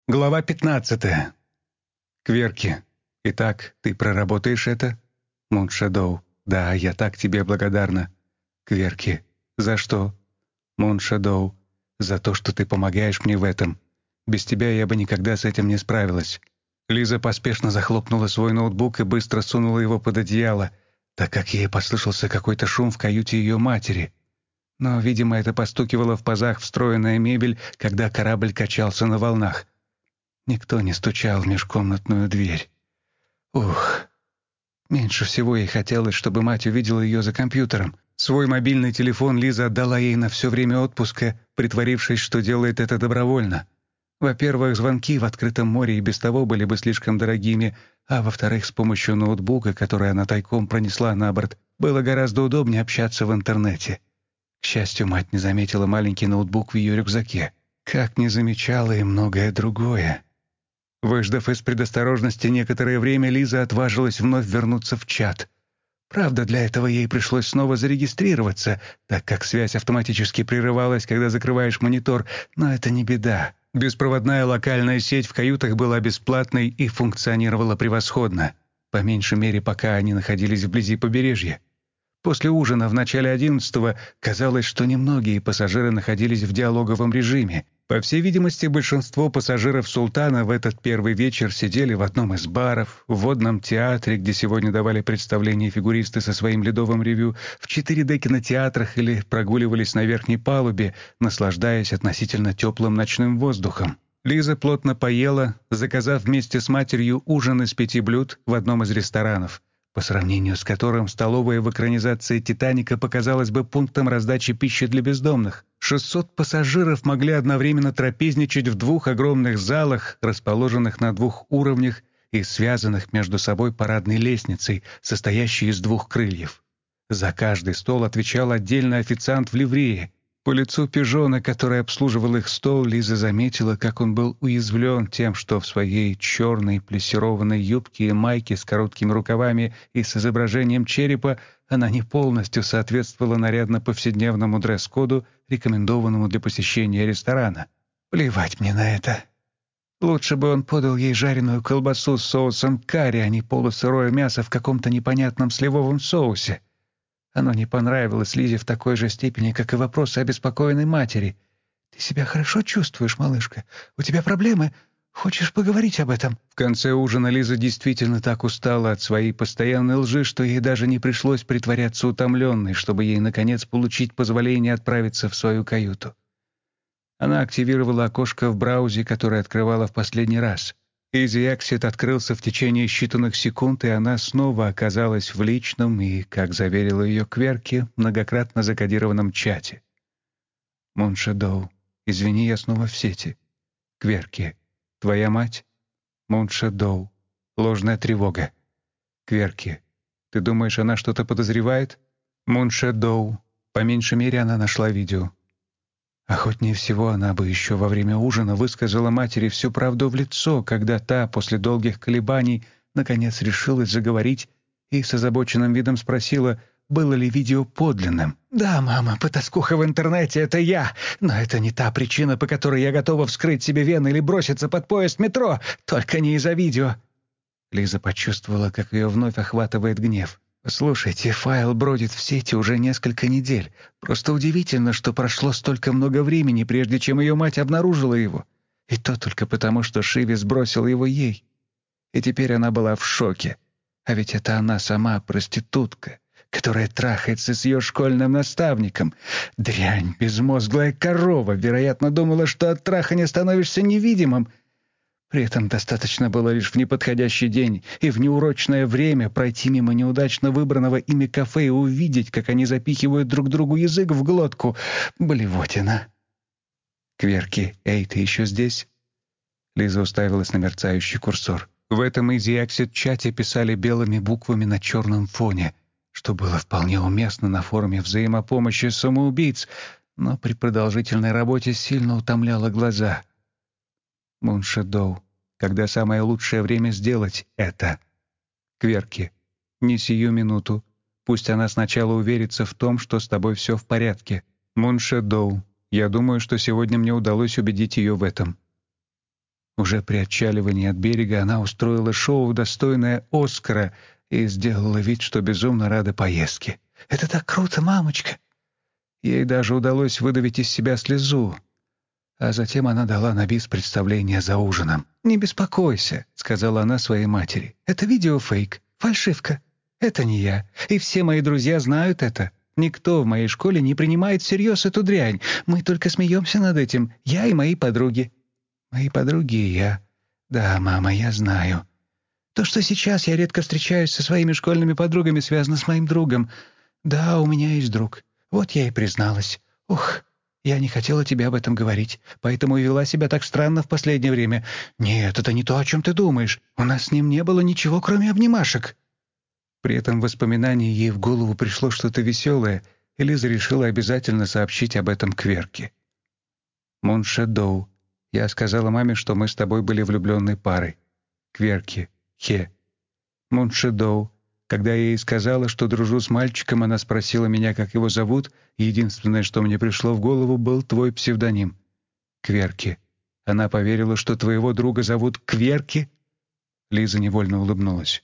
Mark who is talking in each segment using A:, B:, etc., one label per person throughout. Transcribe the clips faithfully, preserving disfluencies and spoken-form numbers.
A: Глава пятнадцатая. Кверки. Итак, ты проработаешь это? Муншадоу. Да, я так тебе благодарна. Кверки. За что? Муншадоу. За то, что ты помогаешь мне в этом. Без тебя я бы никогда с этим не справилась. Лиза поспешно захлопнула свой ноутбук и быстро сунула его под одеяло, так как ей послышался какой-то шум в каюте ее матери. Но, видимо, это постукивало в пазах встроенная мебель, когда корабль качался на волнах. Никто не стучал в межкомнатную дверь. Ух, меньше всего ей хотелось, чтобы мать увидела ее за компьютером. Свой мобильный телефон Лиза отдала ей на все время отпуска, притворившись, что делает это добровольно. Во-первых, звонки в открытом море и без того были бы слишком дорогими, а во-вторых, с помощью ноутбука, который она тайком пронесла на борт, было гораздо удобнее общаться в интернете. К счастью, мать не заметила маленький ноутбук в ее рюкзаке. Как не замечала и многое другое. Выждав из предосторожности некоторое время, Лиза отважилась вновь вернуться в чат. Правда, для этого ей пришлось снова зарегистрироваться, так как связь автоматически прерывалась, когда закрываешь монитор, но это не беда. Беспроводная локальная сеть в каютах была бесплатной и функционировала превосходно, по меньшей мере, пока они находились вблизи побережья. После ужина в начале одиннадцатого казалось, что немногие пассажиры находились в диалоговом режиме. По всей видимости, большинство пассажиров «Султана» в этот первый вечер сидели в одном из баров, в водном театре, где сегодня давали представление фигуристы со своим ледовым ревю, в четыре дэ кинотеатрах или прогуливались на верхней палубе, наслаждаясь относительно теплым ночным воздухом. Лиза плотно поела, заказав вместе с матерью ужин из пяти блюд в одном из ресторанов, по сравнению с которым столовая в экранизации «Титаника» показалась бы пунктом раздачи пищи для бездомных. шестьсот пассажиров могли одновременно трапезничать в двух огромных залах, расположенных на двух уровнях и связанных между собой парадной лестницей, состоящей из двух крыльев. За каждый стол отвечал отдельный официант в ливрее. По лицу пижона, который обслуживал их стол, Лиза заметила, как он был уязвлен тем, что в своей черной плессированной юбке и майке с короткими рукавами и с изображением черепа она не полностью соответствовала нарядно-повседневному дресс-коду, рекомендованному для посещения ресторана. Плевать мне на это. Лучше бы он подал ей жареную колбасу с соусом карри, а не полусырое мясо в каком-то непонятном сливовом соусе. Оно не понравилось Лизе в такой же степени, как и вопросы обеспокоенной матери. «Ты себя хорошо чувствуешь, малышка? У тебя проблемы? Хочешь поговорить об этом?» В конце ужина Лиза действительно так устала от своей постоянной лжи, что ей даже не пришлось притворяться утомленной, чтобы ей, наконец, получить позволение отправиться в свою каюту. Она активировала окошко в браузе, которое открывала в последний раз. Easy Exit открылся в течение считанных секунд, и она снова оказалась в личном и, как заверила ее Кверки, многократно закодированном чате. Муншадоу, извини, я снова в сети. Кверки, твоя мать? Муншадоу, ложная тревога. Кверки, ты думаешь, она что-то подозревает? Муншадоу, по меньшей мере, она нашла видео. Охотнее всего она бы еще во время ужина высказала матери всю правду в лицо, когда та, после долгих колебаний, наконец решилась заговорить и с озабоченным видом спросила, было ли видео подлинным. «Да, мама, потаскуха в интернете — это я, но это не та причина, по которой я готова вскрыть себе вены или броситься под поезд метро, только не из-за видео». Лиза почувствовала, как ее вновь охватывает гнев. «Слушайте, файл бродит в сети уже несколько недель. Просто удивительно, что прошло столько много времени, прежде чем ее мать обнаружила его. И то только потому, что Шиви сбросил его ей. И теперь она была в шоке. А ведь это она сама проститутка, которая трахается с ее школьным наставником. Дрянь, безмозглая корова, вероятно, думала, что от трахания становишься невидимым. При этом достаточно было лишь в неподходящий день и в неурочное время пройти мимо неудачно выбранного ими кафе и увидеть, как они запихивают друг другу язык в глотку. Блевотина. Кверки, эй, ты еще здесь?» Лиза уставилась на мерцающий курсор. В этом Easy Exit чате писали белыми буквами на черном фоне, что было вполне уместно на форуме взаимопомощи самоубийц, но при продолжительной работе сильно утомляло глаза. Муншадоу, когда самое лучшее время сделать это? Кверки, не сию минуту. Пусть она сначала уверится в том, что с тобой все в порядке. Муншадоу, я думаю, что сегодня мне удалось убедить ее в этом. Уже при отчаливании от берега она устроила шоу, достойное Оскара, и сделала вид, что безумно рада поездке. «Это так круто, мамочка!» Ей даже удалось выдавить из себя слезу. А затем она дала на бис представление за ужином. «Не беспокойся», — сказала она своей матери. «Это видеофейк, фальшивка. Это не я. И все мои друзья знают это. Никто в моей школе не принимает всерьез эту дрянь. Мы только смеемся над этим, я и мои подруги». «Мои подруги и я. Да, мама, я знаю. То, что сейчас я редко встречаюсь со своими школьными подругами, связано с моим другом. Да, у меня есть друг. Вот я и призналась. Ух, я не хотела тебе об этом говорить, поэтому и вела себя так странно в последнее время. Нет, это не то, о чем ты думаешь. У нас с ним не было ничего, кроме обнимашек». При этом воспоминании ей в голову пришло что-то веселое, и Лиза решила обязательно сообщить об этом Кверке. «Моншедоу, я сказала маме, что мы с тобой были влюбленной парой. Кверки, хе. Моншедоу. Когда я ей сказала, что дружу с мальчиком, она спросила меня, как его зовут, и единственное, что мне пришло в голову, был твой псевдоним. Кверки. Она поверила, что твоего друга зовут Кверки?» Лиза невольно улыбнулась.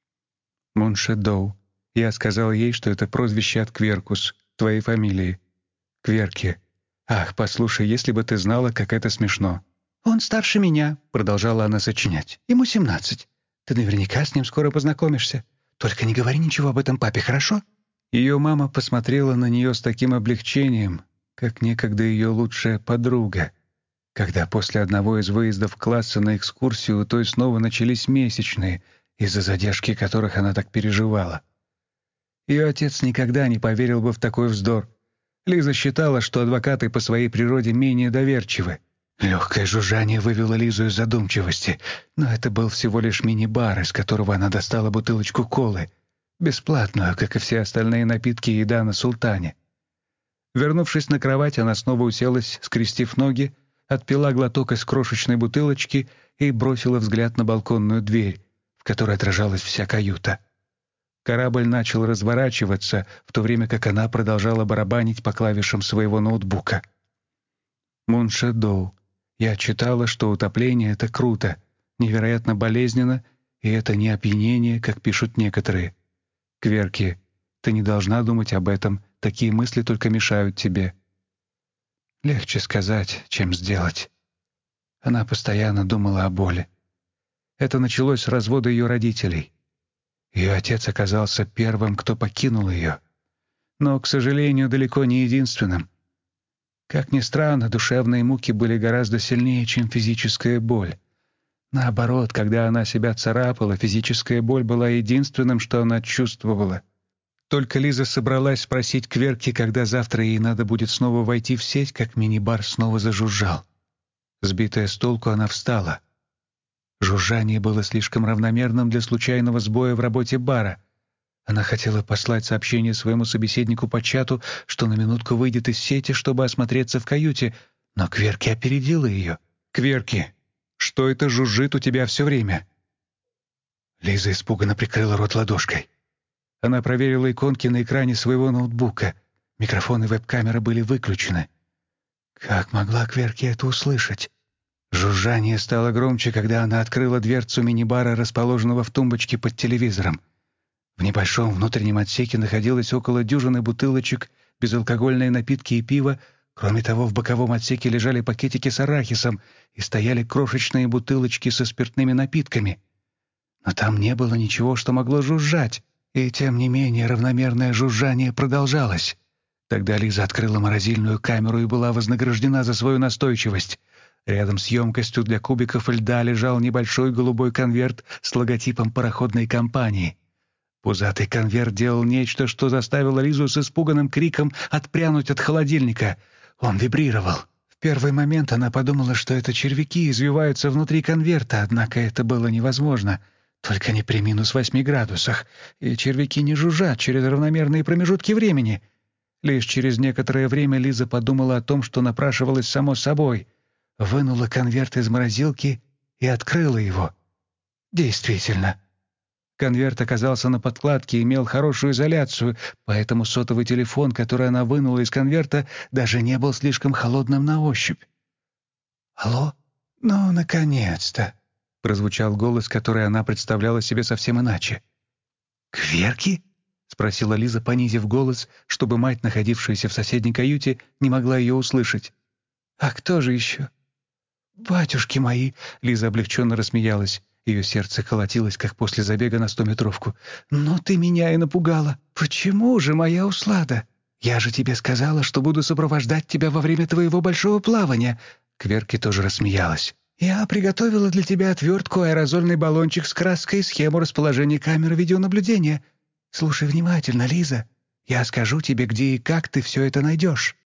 A: «Моншедоу. Я сказала ей, что это прозвище от Кверкус, твоей фамилии. Кверки. Ах, послушай, если бы ты знала, как это смешно». «Он старше меня», — продолжала она сочинять. «Ему семнадцать. Ты наверняка с ним скоро познакомишься. Только не говори ничего об этом папе, хорошо?» Ее мама посмотрела на нее с таким облегчением, как некогда ее лучшая подруга, когда после одного из выездов класса на экскурсию у той снова начались месячные, из-за задержки которых она так переживала. Ее отец никогда не поверил бы в такой вздор. Лиза считала, что адвокаты по своей природе менее доверчивы. Легкое жужжание вывело Лизу из задумчивости, но это был всего лишь мини-бар, из которого она достала бутылочку колы, бесплатную, как и все остальные напитки и еда на Султане. Вернувшись на кровать, она снова уселась, скрестив ноги, отпила глоток из крошечной бутылочки и бросила взгляд на балконную дверь, в которой отражалась вся каюта. Корабль начал разворачиваться, в то время как она продолжала барабанить по клавишам своего ноутбука. «Моншедоу. Я читала, что утопление — это круто, невероятно болезненно, и это не опьянение, как пишут некоторые. Кверки, ты не должна думать об этом, такие мысли только мешают тебе». Легче сказать, чем сделать. Она постоянно думала о боли. Это началось с развода ее родителей. Ее отец оказался первым, кто покинул ее. Но, к сожалению, далеко не единственным. Как ни странно, душевные муки были гораздо сильнее, чем физическая боль. Наоборот, когда она себя царапала, физическая боль была единственным, что она чувствовала. Только Лиза собралась спросить Кверки, когда завтра ей надо будет снова войти в сеть, как мини-бар снова зажужжал. Сбитая с толку, она встала. Жужжание было слишком равномерным для случайного сбоя в работе бара. Она хотела послать сообщение своему собеседнику по чату, что на минутку выйдет из сети, чтобы осмотреться в каюте, но Кверки опередила ее. «Кверки, что это жужжит у тебя все время?» Лиза испуганно прикрыла рот ладошкой. Она проверила иконки на экране своего ноутбука. Микрофон и веб-камера были выключены. Как могла Кверки это услышать? Жужжание стало громче, когда она открыла дверцу мини-бара, расположенного в тумбочке под телевизором. В небольшом внутреннем отсеке находилось около дюжины бутылочек, безалкогольные напитки и пиво. Кроме того, в боковом отсеке лежали пакетики с арахисом и стояли крошечные бутылочки со спиртными напитками. Но там не было ничего, что могло жужжать, и тем не менее равномерное жужжание продолжалось. Тогда Лиза открыла морозильную камеру и была вознаграждена за свою настойчивость. Рядом с емкостью для кубиков льда лежал небольшой голубой конверт с логотипом пароходной компании. Пузатый конверт делал нечто, что заставило Лизу с испуганным криком отпрянуть от холодильника. Он вибрировал. В первый момент она подумала, что это червяки извиваются внутри конверта, однако это было невозможно. Только не при минус восьми градусах. И червяки не жужжат через равномерные промежутки времени. Лишь через некоторое время Лиза подумала о том, что напрашивалось само собой. Вынула конверт из морозилки и открыла его. Действительно. Конверт оказался на подкладке и имел хорошую изоляцию, поэтому сотовый телефон, который она вынула из конверта, даже не был слишком холодным на ощупь. «Алло? «Ну, наконец-то!» — прозвучал голос, который она представляла себе совсем иначе. «Кверки?» — спросила Лиза, понизив голос, чтобы мать, находившаяся в соседней каюте, не могла ее услышать. «А кто же еще?» «Батюшки мои!» — Лиза облегченно рассмеялась. Ее сердце колотилось, как после забега на стометровку. «Но ты меня и напугала! Почему же, моя услада? Я же тебе сказала, что буду сопровождать тебя во время твоего большого плавания!» Кверки тоже рассмеялась. «Я приготовила для тебя отвертку, аэрозольный баллончик с краской и схему расположения камер видеонаблюдения. Слушай внимательно, Лиза. Я скажу тебе, где и как ты все это найдешь».